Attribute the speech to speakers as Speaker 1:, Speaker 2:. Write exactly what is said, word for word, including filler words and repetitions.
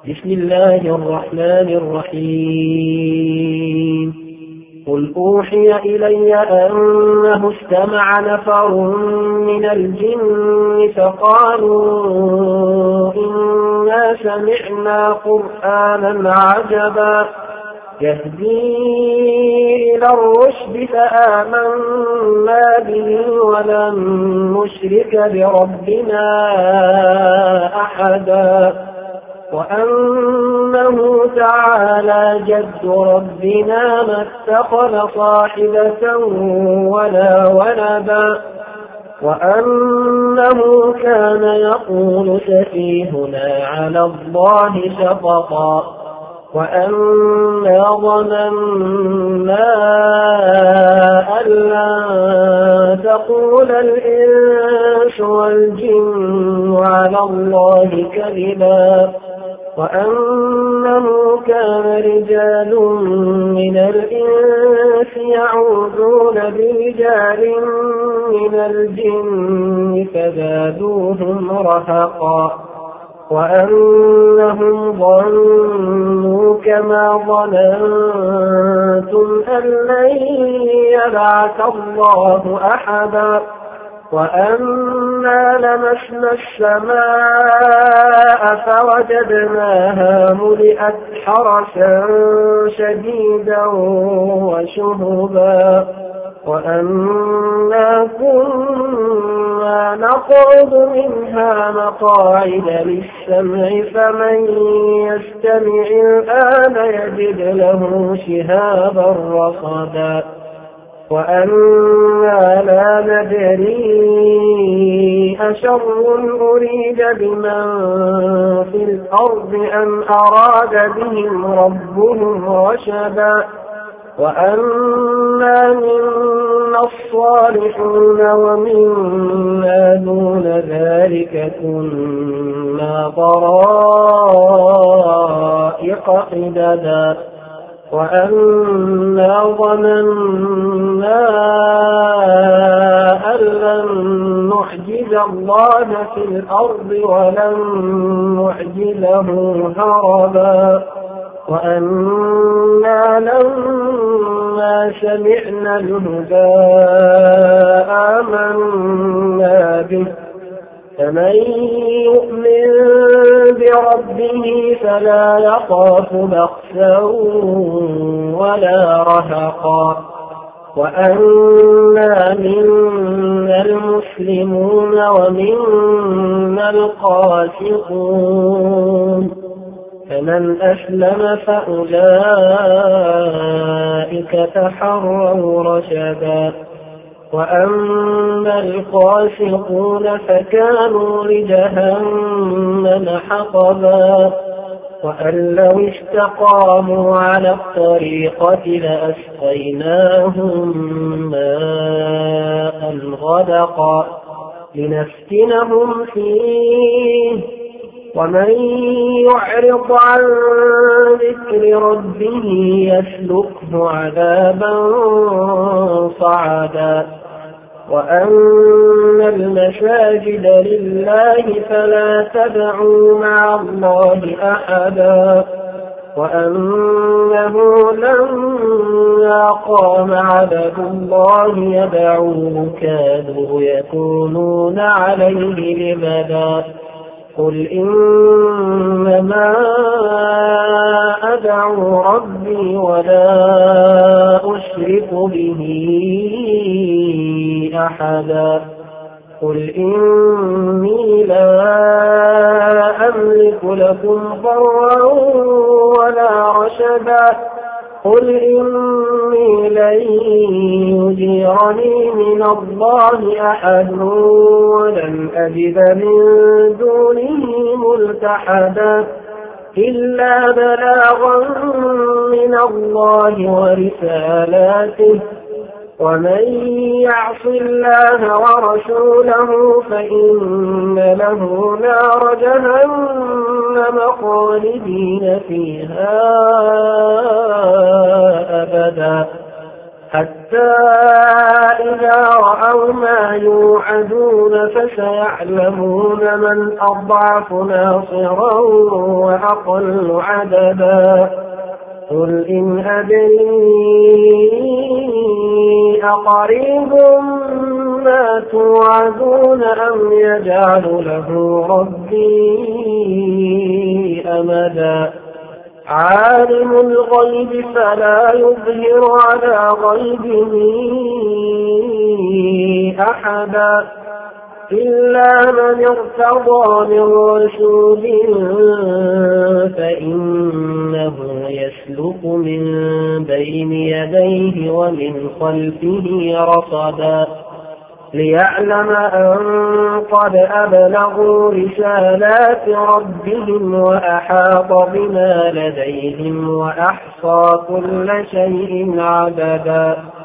Speaker 1: بسم الله الرحمن الرحيم قل أوحي إلي أنه استمع نفر من الجن فقالوا إنا سمعنا قرآنا عجبا يهدي إلى الرشد فآمنا به ولن نشرك بربنا أحدا وأنه تعالى جد ربنا ما اتخذ صاحبة ولا ولدا وأنه كان يقول سفيهنا على الله شططا وأنا ظننا أن لن تقول الإنس والجن على الله كذبا وأنه كان رجال من الإنس يعوذون برجال من الجن فزادوهم رهقا وأنهم ظنوا كما ظننتم أن لن يبعث الله أحدا وأنا لمسنا السماء فوجدناها ملئت حرسا شديدا وشهبا وأنا كنا نقعد منها مقاعد للسمع فمن يستمع الآن يجد له شهابا رصدا وأنا لا ندري أشر أريد بمن في الأرض أم أراد بهم ربهم رشدا وأنا منا الصالحون ومنا دون ذلك كنا طرائق قددا وأنا ظننا أن لن نعجز الله في الأرض ولن نعجزه هربا وأنا لما سمعنا الهدى آمنا به فمن يؤمن بربه فلا يخاف بخسا ولا رهقا وأنا منا المسلمون ومنا القاسطون فمن أسلم فأولئك تحروا رشدا وأما القاسطون فكانوا لجهنم حطبا وأن لو استقاموا على الطريقة لأسقيناهم ماء غدقا لنفتنهم فيه ومن يعرض عن ذكر ربه يسلكه عذابا صعدا وأن المساجد لله فلا تدعوا مع الله أحدا وأنه لما قام عبد الله يدعوه كادوا يكونون عليه لبدا قل إنما أدعو ربي ولا أشرك به أحدا قل إني لا أملك لكم ضرا ولا رشدا قل إني لن يجيرني من الله أحد ولن أجد من دونه ملتحدا إلا بلاغا من الله ورسالاته ومن يعص الله ورسوله فإن له نار جهنم خالدين فيها أبدا حتى إذا رأوا ما يوعدون فسيعلمون من أضعف ناصرا وأقل عددا قل إن أدري أقريب ما توعدون أم يجعل له ربي أمدا عالم الغيب فلا يظهر على غيبه أحدا إلا من ارتضى من رسول فإنه يسلك من بين يديه ومن خلفه رصدا ليعلم أن قد أبلغوا رسالات ربهم وأحاط بما لديهم وأحصى كل شيء عددا